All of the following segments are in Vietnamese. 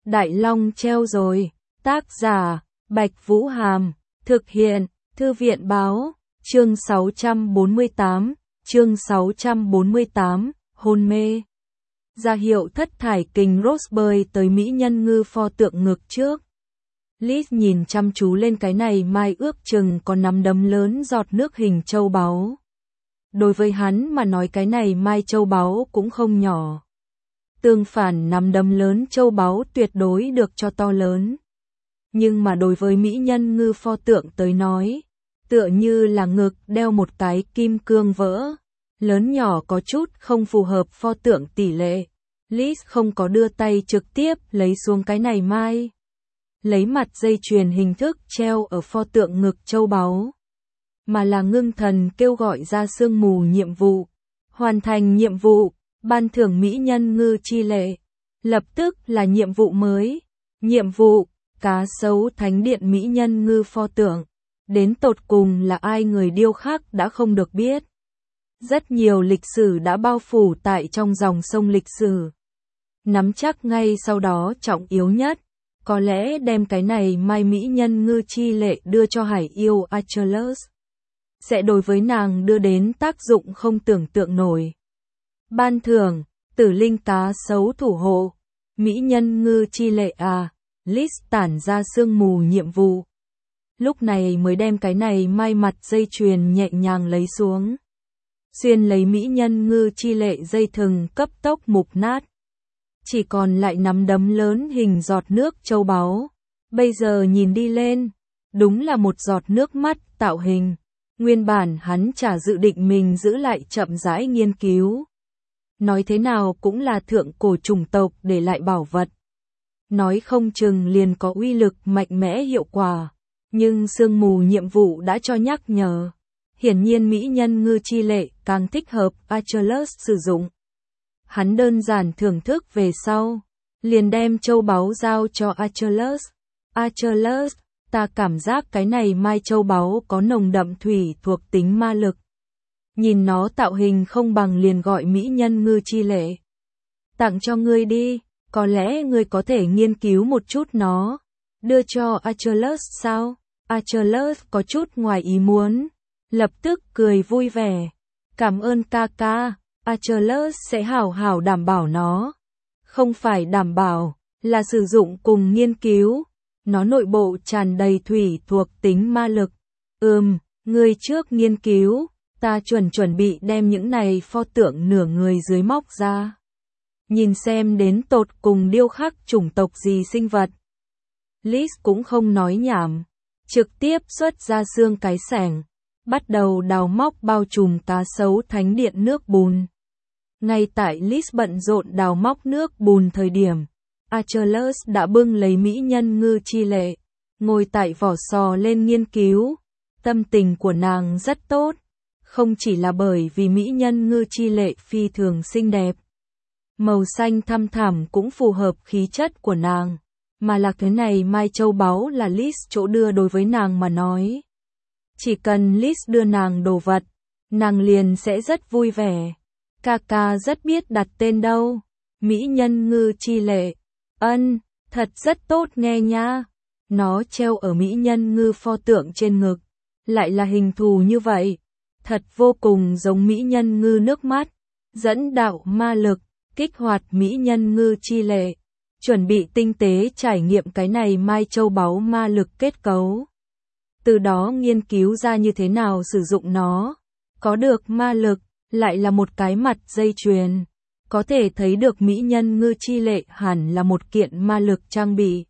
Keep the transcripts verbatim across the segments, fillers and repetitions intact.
Đại Long treo rồi. Tác giả, Bạch Vũ Hàm. Thực hiện, Thư viện Báo. Chương sáu trăm bốn mươi tám. Chương sáu trăm bốn mươi tám. Hôn mê. Ra hiệu thất thải kình Rose bơi tới mỹ nhân ngư pho tượng ngực trước. Liz nhìn chăm chú lên cái này mai ước chừng có nắm đấm lớn giọt nước hình châu báu. Đối với hắn mà nói cái này mai châu báu cũng không nhỏ. Tương phản nắm đấm lớn châu báu tuyệt đối được cho to lớn. Nhưng mà đối với mỹ nhân ngư pho tượng tới nói, tựa như là ngực đeo một cái kim cương vỡ. Lớn nhỏ có chút không phù hợp pho tượng tỷ lệ. Liz không có đưa tay trực tiếp lấy xuống cái này mai. Lấy mặt dây chuyền hình thức treo ở pho tượng ngực châu báu. Mà là ngưng thần kêu gọi ra sương mù nhiệm vụ. Hoàn thành nhiệm vụ, ban thưởng mỹ nhân ngư chi lệ. Lập tức là nhiệm vụ mới. Nhiệm vụ, cá sấu thánh điện mỹ nhân ngư pho tượng. Đến tột cùng là ai người điêu khắc đã không được biết. Rất nhiều lịch sử đã bao phủ tại trong dòng sông lịch sử. Nắm chắc ngay sau đó trọng yếu nhất. Có lẽ đem cái này mai mỹ nhân ngư chi lệ đưa cho hải yêu Achilles. Sẽ đối với nàng đưa đến tác dụng không tưởng tượng nổi. Ban thưởng, tử linh cá sấu thủ hộ. Mỹ nhân ngư chi lệ à, Liz tản ra sương mù nhiệm vụ. Lúc này mới đem cái này mai mặt dây chuyền nhẹ nhàng lấy xuống. Xuyên lấy mỹ nhân ngư chi lệ dây thừng cấp tốc mục nát. Chỉ còn lại nắm đấm lớn hình giọt nước châu báu. Bây giờ nhìn đi lên, đúng là một giọt nước mắt tạo hình. Nguyên bản hắn chả dự định mình giữ lại chậm rãi nghiên cứu. Nói thế nào cũng là thượng cổ chủng tộc để lại bảo vật. Nói không chừng liền có uy lực mạnh mẽ hiệu quả. Nhưng sương mù nhiệm vụ đã cho nhắc nhở. Hiển nhiên mỹ nhân ngư chi lệ càng thích hợp Achilles sử dụng. Hắn đơn giản thưởng thức về sau, liền đem châu báu giao cho Achilles. Achilles, ta cảm giác cái này mai châu báu có nồng đậm thủy thuộc tính ma lực. Nhìn nó tạo hình không bằng liền gọi mỹ nhân ngư chi lệ. Tặng cho ngươi đi, có lẽ ngươi có thể nghiên cứu một chút nó. Đưa cho Achilles sao? Achilles có chút ngoài ý muốn. Lập tức cười vui vẻ. Cảm ơn ca ca. Achilles sẽ hảo hảo đảm bảo nó. Không phải đảm bảo, là sử dụng cùng nghiên cứu. Nó nội bộ tràn đầy thủy thuộc tính ma lực. Ừm, ngươi trước nghiên cứu, ta chuẩn chuẩn bị đem những này pho tượng nửa người dưới móc ra. Nhìn xem đến tột cùng điêu khắc chủng tộc gì sinh vật. Liz cũng không nói nhảm, trực tiếp xuất ra xương cái xẻng. Bắt đầu đào móc bao trùm cá sấu thánh điện nước bùn. Ngay tại Liz bận rộn đào móc nước bùn thời điểm, Achilles đã bưng lấy mỹ nhân ngư chi lệ, ngồi tại vỏ sò lên nghiên cứu. Tâm tình của nàng rất tốt, không chỉ là bởi vì mỹ nhân ngư chi lệ phi thường xinh đẹp. Màu xanh thăm thẳm cũng phù hợp khí chất của nàng, mà là cái này mai châu báu là Liz chỗ đưa đối với nàng mà nói. Chỉ cần Liz đưa nàng đồ vật, nàng liền sẽ rất vui vẻ. Kaka rất biết đặt tên đâu. Mỹ nhân ngư chi lệ. Ân, thật rất tốt nghe nha. Nó treo ở mỹ nhân ngư pho tượng trên ngực. Lại là hình thù như vậy. Thật vô cùng giống mỹ nhân ngư nước mắt. Dẫn đạo ma lực, kích hoạt mỹ nhân ngư chi lệ. Chuẩn bị tinh tế trải nghiệm cái này mai châu báu ma lực kết cấu. Từ đó nghiên cứu ra như thế nào sử dụng nó. Có được ma lực, lại là một cái mặt dây chuyền. Có thể thấy được mỹ nhân ngư chi lệ hẳn là một kiện ma lực trang bị.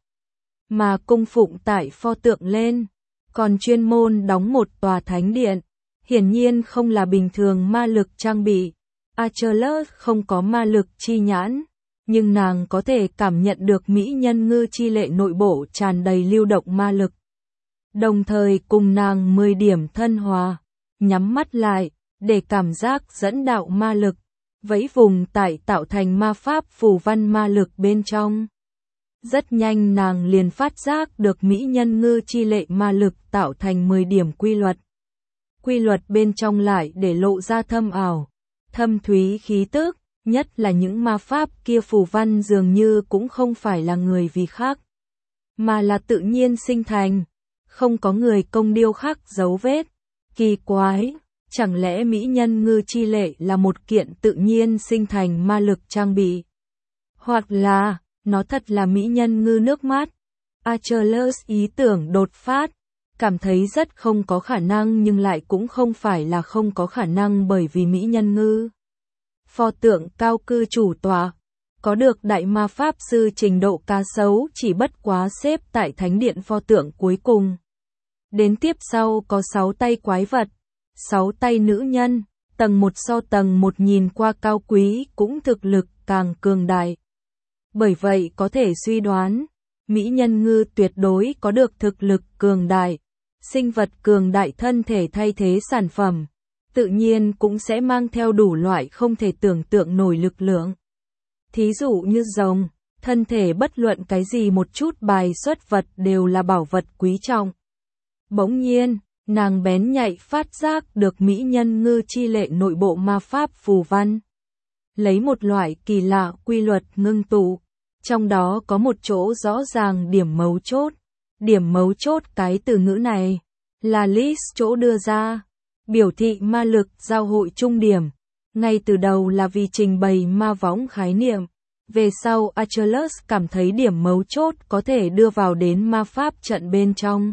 Mà cung phụng tại pho tượng lên, còn chuyên môn đóng một tòa thánh điện. Hiển nhiên không là bình thường ma lực trang bị. Achilles không có ma lực chi nhãn, nhưng nàng có thể cảm nhận được mỹ nhân ngư chi lệ nội bộ tràn đầy lưu động ma lực. Đồng thời cùng nàng mười điểm thân hòa, nhắm mắt lại, để cảm giác dẫn đạo ma lực, vẫy vùng tại tạo thành ma pháp phù văn ma lực bên trong. Rất nhanh nàng liền phát giác được mỹ nhân ngư chi lệ ma lực tạo thành mười điểm quy luật. Quy luật bên trong lại để lộ ra thâm ảo, thâm thúy khí tức, nhất là những ma pháp kia phù văn dường như cũng không phải là người vì khác, mà là tự nhiên sinh thành, không có người công điêu khắc dấu vết. Kỳ quái, chẳng lẽ mỹ nhân ngư chi lệ là một kiện tự nhiên sinh thành ma lực trang bị? Hoặc là, nó thật là mỹ nhân ngư nước mắt? Achilles ý tưởng đột phát, cảm thấy rất không có khả năng nhưng lại cũng không phải là không có khả năng bởi vì mỹ nhân ngư. Pho tượng cao cư chủ tọa, có được đại ma pháp sư trình độ cá sấu chỉ bất quá xếp tại thánh điện pho tượng cuối cùng. Đến tiếp sau có sáu tay quái vật, sáu tay nữ nhân, tầng một so tầng một nhìn qua cao quý cũng thực lực càng cường đại. Bởi vậy có thể suy đoán, mỹ nhân ngư tuyệt đối có được thực lực cường đại, sinh vật cường đại thân thể thay thế sản phẩm, tự nhiên cũng sẽ mang theo đủ loại không thể tưởng tượng nổi lực lượng. Thí dụ như rồng, thân thể bất luận cái gì một chút bài xuất vật đều là bảo vật quý trọng. Bỗng nhiên, nàng bén nhạy phát giác được mỹ nhân ngư chi lệ nội bộ ma pháp phù văn. Lấy một loại kỳ lạ quy luật ngưng tụ, trong đó có một chỗ rõ ràng điểm mấu chốt. Điểm mấu chốt cái từ ngữ này là Liz chỗ đưa ra, biểu thị ma lực giao hội trung điểm. Ngay từ đầu là vì trình bày ma võng khái niệm. Về sau Achilles cảm thấy điểm mấu chốt có thể đưa vào đến ma pháp trận bên trong.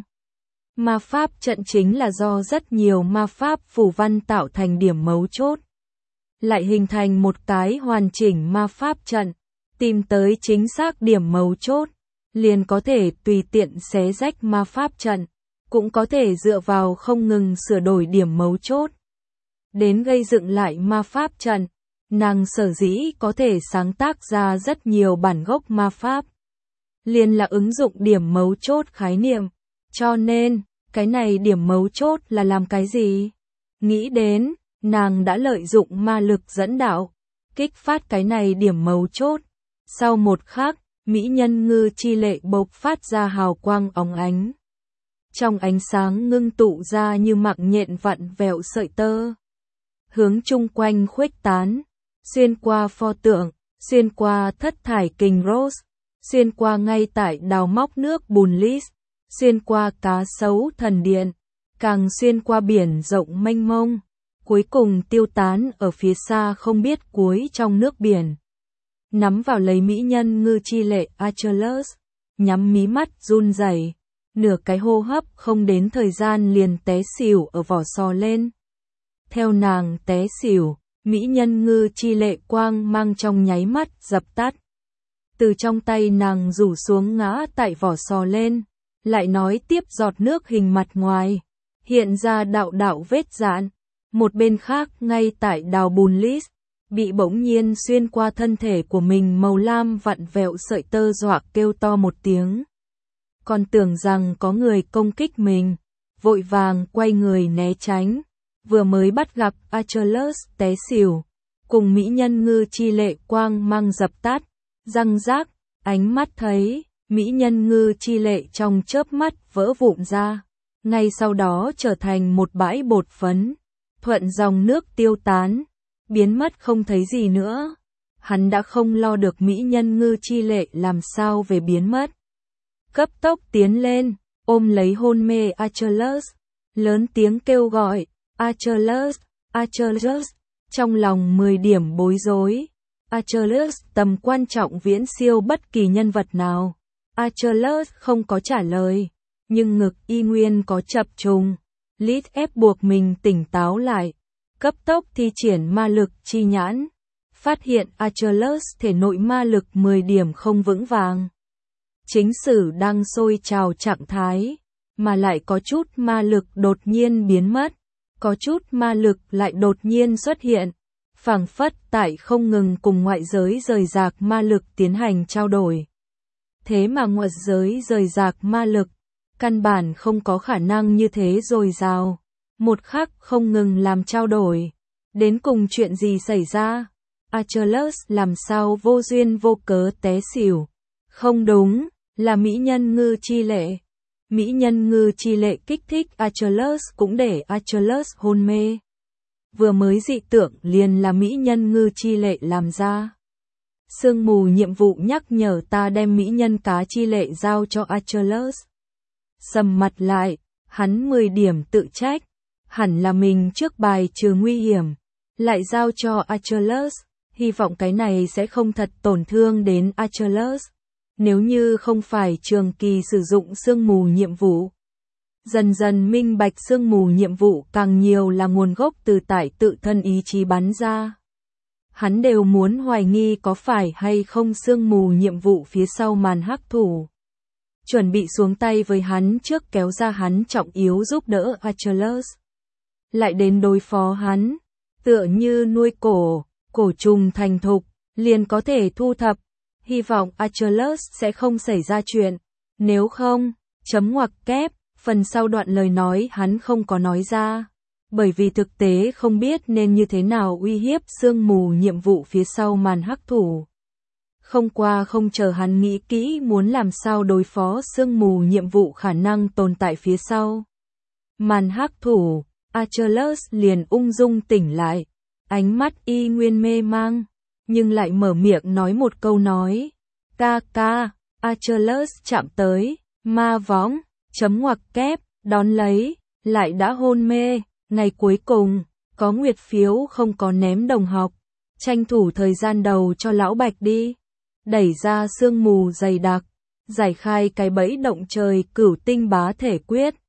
Ma pháp trận chính là do rất nhiều ma pháp phù văn tạo thành điểm mấu chốt, lại hình thành một cái hoàn chỉnh ma pháp trận. Tìm tới chính xác điểm mấu chốt, liền có thể tùy tiện xé rách ma pháp trận, cũng có thể dựa vào không ngừng sửa đổi điểm mấu chốt đến gây dựng lại ma pháp trận. Nàng sở dĩ có thể sáng tác ra rất nhiều bản gốc ma pháp, liền là ứng dụng điểm mấu chốt khái niệm. Cho nên, cái này điểm mấu chốt là làm cái gì? Nghĩ đến, nàng đã lợi dụng ma lực dẫn đạo, kích phát cái này điểm mấu chốt. Sau một khắc, mỹ nhân ngư chi lệ bộc phát ra hào quang óng ánh. Trong ánh sáng ngưng tụ ra như mạng nhện vặn vẹo sợi tơ, hướng chung quanh khuếch tán, xuyên qua pho tượng, xuyên qua thất thải kình Rose, xuyên qua ngay tại đào móc nước bùn Liz, xuyên qua cá sấu thần điện, càng xuyên qua biển rộng mênh mông, cuối cùng tiêu tán ở phía xa không biết cuối trong nước biển. Nắm vào lấy mỹ nhân ngư chi lệ Achilles, nhắm mí mắt run rẩy, nửa cái hô hấp không đến thời gian liền té xỉu ở vỏ sò lên. Theo nàng té xỉu, mỹ nhân ngư chi lệ quang mang trong nháy mắt dập tắt. Từ trong tay nàng rủ xuống ngã tại vỏ sò lên, lại nói tiếp giọt nước hình mặt ngoài, hiện ra đạo đạo vết dạn. Một bên khác ngay tại đào bùn Liz, bị bỗng nhiên xuyên qua thân thể của mình màu lam vặn vẹo sợi tơ dọa kêu to một tiếng. Còn tưởng rằng có người công kích mình, vội vàng quay người né tránh, vừa mới bắt gặp Achilles té xỉu, cùng mỹ nhân ngư chi lệ quang mang dập tắt, răng rác, ánh mắt thấy, mỹ nhân ngư chi lệ trong chớp mắt vỡ vụn ra, ngay sau đó trở thành một bãi bột phấn, thuận dòng nước tiêu tán, biến mất không thấy gì nữa. Hắn đã không lo được mỹ nhân ngư chi lệ làm sao về biến mất. Cấp tốc tiến lên, ôm lấy hôn mê Achilles, lớn tiếng kêu gọi, Achilles, Achilles, trong lòng mười điểm bối rối. Achilles tầm quan trọng viễn siêu bất kỳ nhân vật nào. Achilles không có trả lời, nhưng ngực y nguyên có chập trùng. Liz ép buộc mình tỉnh táo lại, cấp tốc thi triển ma lực chi nhãn, phát hiện Achilles thể nội ma lực mười điểm không vững vàng. Chính sử đang sôi trào trạng thái, mà lại có chút ma lực đột nhiên biến mất, có chút ma lực lại đột nhiên xuất hiện, phảng phất tại không ngừng cùng ngoại giới rời rạc ma lực tiến hành trao đổi. Thế mà ngoại giới rời rạc ma lực, căn bản không có khả năng như thế dồi dào, một khắc không ngừng làm trao đổi. Đến cùng chuyện gì xảy ra? Achilles làm sao vô duyên vô cớ té xỉu? Không đúng, là mỹ nhân ngư chi lệ. Mỹ nhân ngư chi lệ kích thích Achilles cũng để Achilles hôn mê. vừa mới dị tượng liền là mỹ nhân ngư chi lệ làm ra. Sương mù nhiệm vụ nhắc nhở ta đem mỹ nhân cá chi lệ giao cho Achilles. Sầm mặt lại, hắn mười điểm tự trách, hẳn là mình trước bài trừ nguy hiểm, lại giao cho Achilles, hy vọng cái này sẽ không thật tổn thương đến Achilles, nếu như không phải trường kỳ sử dụng sương mù nhiệm vụ. Dần dần minh bạch sương mù nhiệm vụ càng nhiều là nguồn gốc từ tại tự thân ý chí bắn ra. Hắn đều muốn hoài nghi có phải hay không sương mù nhiệm vụ phía sau màn hắc thủ. Chuẩn bị xuống tay với hắn trước kéo ra hắn trọng yếu giúp đỡ Achilles. Lại đến đối phó hắn, tựa như nuôi cổ, cổ trùng thành thục, liền có thể thu thập. Hy vọng Achilles sẽ không xảy ra chuyện, nếu không, chấm ngoặc kép, phần sau đoạn lời nói hắn không có nói ra. Bởi vì thực tế không biết nên như thế nào uy hiếp sương mù nhiệm vụ phía sau màn hắc thủ. Không qua không chờ hắn nghĩ kỹ muốn làm sao đối phó sương mù nhiệm vụ khả năng tồn tại phía sau màn hắc thủ, Achilles liền ung dung tỉnh lại, ánh mắt y nguyên mê mang, nhưng lại mở miệng nói một câu nói. Ca ca, Achilles chạm tới, ma võng, chấm ngoặc kép, đón lấy, lại đã hôn mê. Ngày cuối cùng, có nguyệt phiếu không có ném đồng học, tranh thủ thời gian đầu cho lão Bạch đi. Đẩy ra sương mù dày đặc, giải khai cái bẫy động trời cửu tinh bá thể quyết.